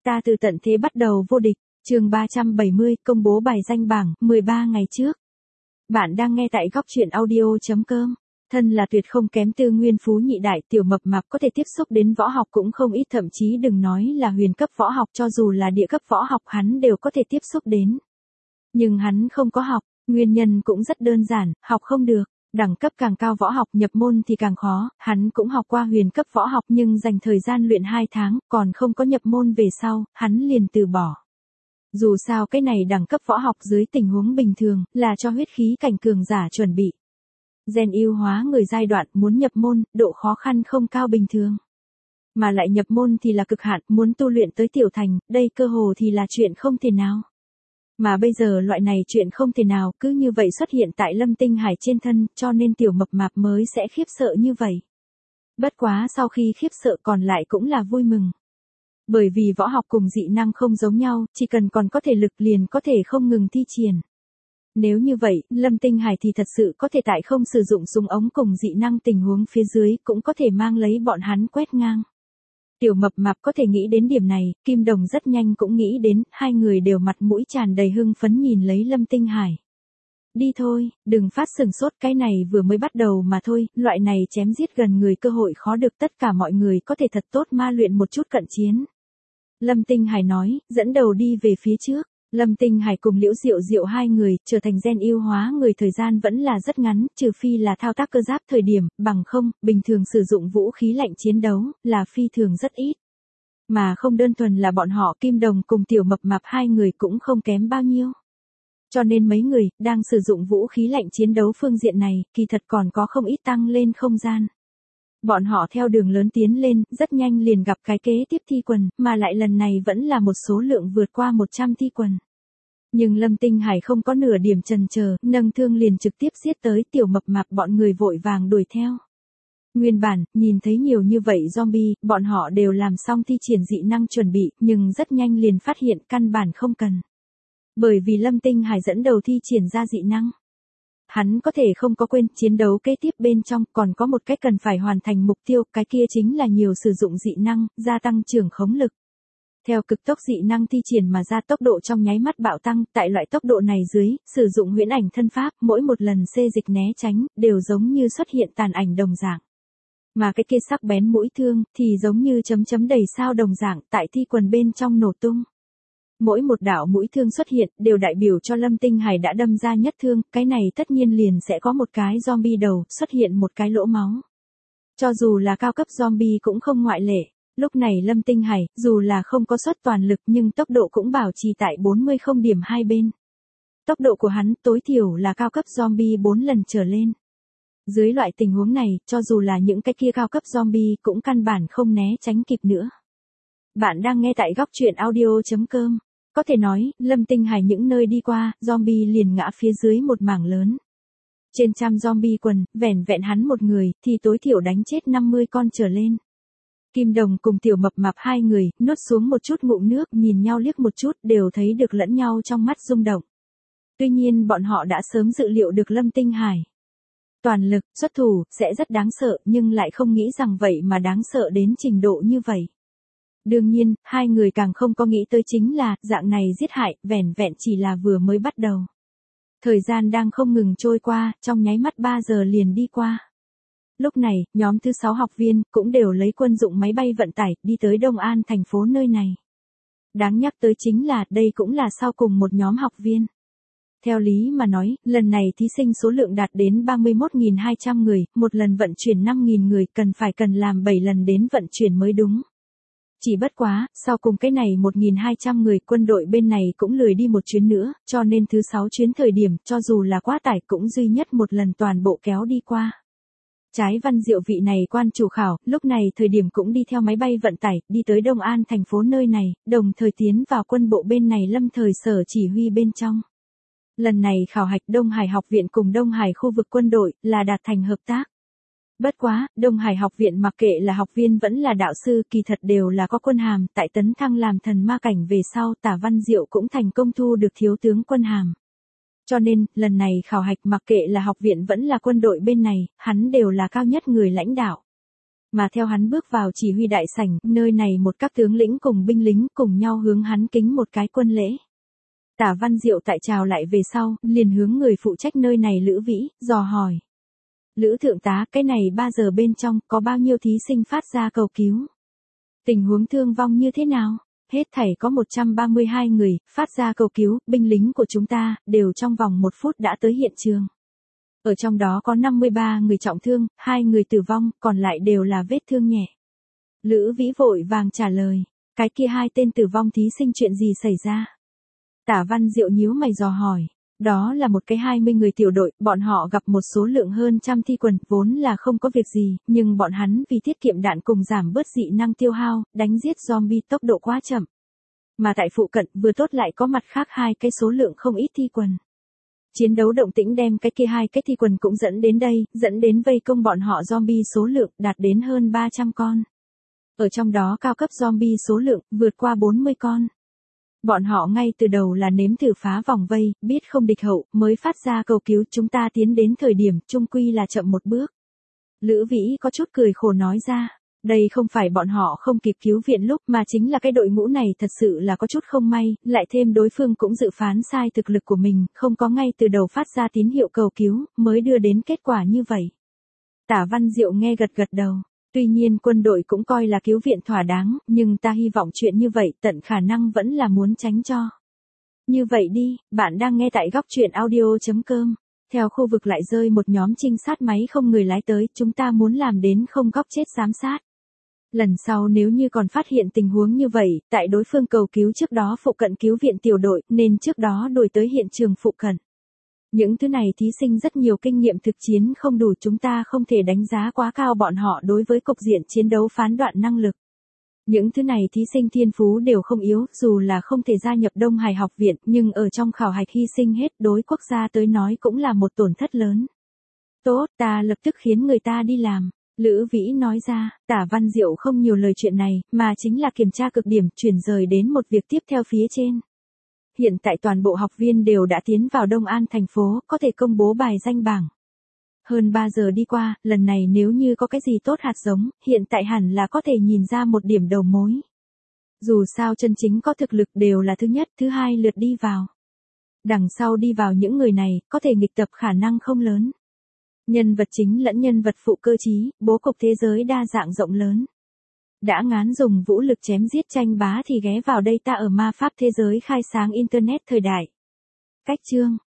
Ta từ tận thế bắt đầu vô địch, chương 370, công bố bài danh bảng, 13 ngày trước. Bạn đang nghe tại góc truyện audio.com. Thân là tuyệt không kém Tư Nguyên Phú Nhị Đại, Tiểu Mập Mạp có thể tiếp xúc đến võ học cũng không ít, thậm chí đừng nói là huyền cấp võ học, cho dù là địa cấp võ học hắn đều có thể tiếp xúc đến. Nhưng hắn không có học, nguyên nhân cũng rất đơn giản, học không được. Đẳng cấp càng cao võ học nhập môn thì càng khó, hắn cũng học qua huyền cấp võ học nhưng dành thời gian luyện 2 tháng, còn không có nhập môn về sau, hắn liền từ bỏ. Dù sao cái này đẳng cấp võ học dưới tình huống bình thường, là cho huyết khí cảnh cường giả chuẩn bị. Gen ưu hóa người giai đoạn muốn nhập môn, độ khó khăn không cao bình thường. Mà lại nhập môn thì là cực hạn, muốn tu luyện tới tiểu thành, đây cơ hồ thì là chuyện không thể nào. Mà bây giờ loại này chuyện không thể nào cứ như vậy xuất hiện tại Lâm Tinh Hải trên thân, cho nên Tiểu Mập Mạp mới sẽ khiếp sợ như vậy. Bất quá sau khi khiếp sợ còn lại cũng là vui mừng. Bởi vì võ học cùng dị năng không giống nhau, chỉ cần còn có thể lực liền có thể không ngừng thi triển. Nếu như vậy, Lâm Tinh Hải thì thật sự có thể tại không sử dụng súng ống cùng dị năng tình huống phía dưới cũng có thể mang lấy bọn hắn quét ngang. Tiểu Mập Mạp có thể nghĩ đến điểm này, Kim Đồng rất nhanh cũng nghĩ đến, hai người đều mặt mũi tràn đầy hưng phấn nhìn lấy Lâm Tinh Hải. Đi thôi, đừng phát sừng sốt, cái này vừa mới bắt đầu mà thôi, loại này chém giết gần người cơ hội khó được, tất cả mọi người có thể thật tốt ma luyện một chút cận chiến. Lâm Tinh Hải nói, dẫn đầu đi về phía trước. Lâm Tinh Hải cùng Liễu Diệu Diệu hai người, trở thành gen ưu hóa người thời gian vẫn là rất ngắn, trừ phi là thao tác cơ giáp thời điểm, bằng không, bình thường sử dụng vũ khí lạnh chiến đấu, là phi thường rất ít. Mà không đơn thuần là bọn họ, Kim Đồng cùng Tiểu Mập Mạp hai người cũng không kém bao nhiêu. Cho nên mấy người, đang sử dụng vũ khí lạnh chiến đấu phương diện này, kỳ thật còn có không ít tăng lên không gian. Bọn họ theo đường lớn tiến lên, rất nhanh liền gặp cái kế tiếp thi quần, mà lại lần này vẫn là một số lượng vượt qua 100 thi quần. Nhưng Lâm Tinh Hải không có nửa điểm chần chờ, nâng thương liền trực tiếp giết tới. Tiểu Mập Mạp bọn người vội vàng đuổi theo. Nguyên bản, nhìn thấy nhiều như vậy zombie, bọn họ đều làm xong thi triển dị năng chuẩn bị, nhưng rất nhanh liền phát hiện căn bản không cần. Bởi vì Lâm Tinh Hải dẫn đầu thi triển ra dị năng. Hắn có thể không có quên, chiến đấu kế tiếp bên trong còn có một cách cần phải hoàn thành mục tiêu, cái kia chính là nhiều sử dụng dị năng, gia tăng trưởng khống lực. Theo cực tốc dị năng thi triển mà ra, tốc độ trong nháy mắt bạo tăng, tại loại tốc độ này dưới, sử dụng huyễn ảnh thân pháp, mỗi một lần xê dịch né tránh, đều giống như xuất hiện tàn ảnh đồng dạng. Mà cái kia sắc bén mũi thương, thì giống như chấm chấm đầy sao đồng dạng, tại thi quần bên trong nổ tung. Mỗi một đạo mũi thương xuất hiện, đều đại biểu cho Lâm Tinh Hải đã đâm ra nhất thương, cái này tất nhiên liền sẽ có một cái zombie đầu, xuất hiện một cái lỗ máu. Cho dù là cao cấp zombie cũng không ngoại lệ. Lúc này Lâm Tinh Hải, dù là không có xuất toàn lực nhưng tốc độ cũng bảo trì tại 40 không điểm hai bên. Tốc độ của hắn tối thiểu là cao cấp zombie 4 lần trở lên. Dưới loại tình huống này, cho dù là những cái kia cao cấp zombie cũng căn bản không né tránh kịp nữa. Bạn đang nghe tại góc truyện audio.com. Có thể nói, Lâm Tinh Hải những nơi đi qua, zombie liền ngã phía dưới một mảng lớn. Trên trăm zombie quần, vẻn vẹn hắn một người, thì tối thiểu đánh chết 50 con trở lên. Kim Đồng cùng Tiểu Mập Mạp hai người, nuốt xuống một chút ngụm nước, nhìn nhau liếc một chút, đều thấy được lẫn nhau trong mắt rung động. Tuy nhiên bọn họ đã sớm dự liệu được Lâm Tinh Hải toàn lực, xuất thủ, sẽ rất đáng sợ, nhưng lại không nghĩ rằng vậy mà đáng sợ đến trình độ như vậy. Đương nhiên, hai người càng không có nghĩ tới chính là, dạng này giết hại, vẻn vẹn chỉ là vừa mới bắt đầu. Thời gian đang không ngừng trôi qua, trong nháy mắt 3 giờ liền đi qua. Lúc này, nhóm thứ 6 học viên, cũng đều lấy quân dụng máy bay vận tải, đi tới Đông An thành phố nơi này. Đáng nhắc tới chính là, đây cũng là sau cùng một nhóm học viên. Theo lý mà nói, lần này thí sinh số lượng đạt đến 31.200 người, một lần vận chuyển 5.000 người, cần làm 7 lần đến vận chuyển mới đúng. Chỉ bất quá, sau cùng cái này 1.200 người, quân đội bên này cũng lười đi một chuyến nữa, cho nên thứ 6 chuyến thời điểm, cho dù là quá tải cũng duy nhất một lần toàn bộ kéo đi qua. Trái Văn Diệu vị này quan chủ khảo, lúc này thời điểm cũng đi theo máy bay vận tải, đi tới Đông An thành phố nơi này, đồng thời tiến vào quân bộ bên này lâm thời sở chỉ huy bên trong. Lần này khảo hạch Đông Hải học viện cùng Đông Hải khu vực quân đội, là đạt thành hợp tác. Bất quá, Đông Hải học viện mặc kệ là học viên vẫn là đạo sư, kỳ thật đều là có quân hàm, tại tấn thăng làm thần ma cảnh về sau, Tả Văn Diệu cũng thành công thu được thiếu tướng quân hàm. Cho nên, lần này khảo hạch mặc kệ là học viện vẫn là quân đội bên này, hắn đều là cao nhất người lãnh đạo. mà theo hắn bước vào chỉ huy đại sảnh, nơi này một các tướng lĩnh cùng binh lính cùng nhau hướng hắn kính một cái quân lễ. Tả Văn Diệu tại chào lại về sau, liền hướng người phụ trách nơi này Lữ Vĩ, dò hỏi. Lữ thượng tá, cái này 3 giờ bên trong, có bao nhiêu thí sinh phát ra cầu cứu? Tình huống thương vong như thế nào? Hết thảy có 132 người, phát ra cầu cứu, binh lính của chúng ta, đều trong vòng 1 phút đã tới hiện trường. Ở trong đó có 53 người trọng thương, 2 người tử vong, còn lại đều là vết thương nhẹ. Lữ Vĩ vội vàng trả lời, cái kia 2 tên tử vong thí sinh chuyện gì xảy ra? Tả Văn Diệu nhíu mày dò hỏi, đó là một cái 20 người tiểu đội, bọn họ gặp một số lượng hơn trăm thi quần, vốn là không có việc gì, nhưng bọn hắn vì tiết kiệm đạn cùng giảm bớt dị năng tiêu hao, đánh giết zombie tốc độ quá chậm. Mà tại phụ cận vừa tốt lại có mặt khác 2 cái số lượng không ít thi quần. Chiến đấu động tĩnh đem cái kia 2 cái thi quần cũng dẫn đến đây, dẫn đến vây công bọn họ zombie số lượng đạt đến hơn 300 con. Ở trong đó cao cấp zombie số lượng vượt qua 40 con. Bọn họ ngay từ đầu là nếm thử phá vòng vây, biết không địch hậu, mới phát ra cầu cứu, chúng ta tiến đến thời điểm, chung quy là chậm một bước. Lữ Vĩ có chút cười khổ nói ra, đây không phải bọn họ không kịp cứu viện lúc mà chính là cái đội ngũ này thật sự là có chút không may, lại thêm đối phương cũng dự phán sai thực lực của mình, không có ngay từ đầu phát ra tín hiệu cầu cứu, mới đưa đến kết quả như vậy. Tả Văn Diệu nghe gật gật đầu. Tuy nhiên quân đội cũng coi là cứu viện thỏa đáng, nhưng ta hy vọng chuyện như vậy tận khả năng vẫn là muốn tránh cho. Như vậy đi, bạn đang nghe tại góc truyện audio.com. Theo khu vực lại rơi một nhóm trinh sát máy không người lái tới, chúng ta muốn làm đến không góc chết giám sát. Lần sau nếu như còn phát hiện tình huống như vậy, tại đối phương cầu cứu trước đó phụ cận cứu viện tiểu đội, nên trước đó đuổi tới hiện trường phụ cận. Những thứ này thí sinh rất nhiều kinh nghiệm thực chiến không đủ, chúng ta không thể đánh giá quá cao bọn họ đối với cục diện chiến đấu phán đoạn năng lực. Những thứ này thí sinh thiên phú đều không yếu, dù là không thể gia nhập Đông Hải học viện, nhưng ở trong khảo hạch hy sinh hết đối quốc gia tới nói cũng là một tổn thất lớn. Tốt, ta lập tức khiến người ta đi làm. Lữ Vĩ nói ra, Tả Văn Diệu không nhiều lời chuyện này, mà chính là kiểm tra cực điểm, chuyển rời đến một việc tiếp theo phía trên. Hiện tại toàn bộ học viên đều đã tiến vào Đông An thành phố, có thể công bố bài danh bảng. Hơn 3 giờ đi qua, lần này nếu như có cái gì tốt hạt giống, hiện tại hẳn là có thể nhìn ra một điểm đầu mối. Dù sao chân chính có thực lực đều là thứ nhất, thứ hai lượt đi vào. Đằng sau đi vào những người này, có thể nghịch tập khả năng không lớn. Nhân vật chính lẫn nhân vật phụ cơ trí, bố cục thế giới đa dạng rộng lớn. Đã ngán dùng vũ lực chém giết tranh bá thì ghé vào đây ta ở ma pháp thế giới khai sáng Internet thời đại. Cách chương